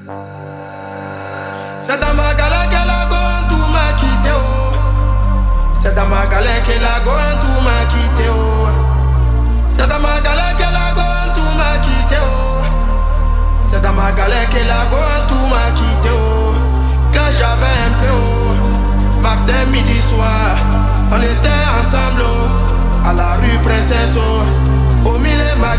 C'est dans ma galère que la gomme tout m'a quitté oh. C'est dans ma galère que la gomme tout m'a quitté oh. C'est dans ma galère que la gomme tout m'a quitté oh. C'est dans ma galère que la gomme tout m'a quitté oh. Quand j'avais un peu oh. Matin, midi, soir, on était ensemble oh. À la rue Princesse oh. Au milieu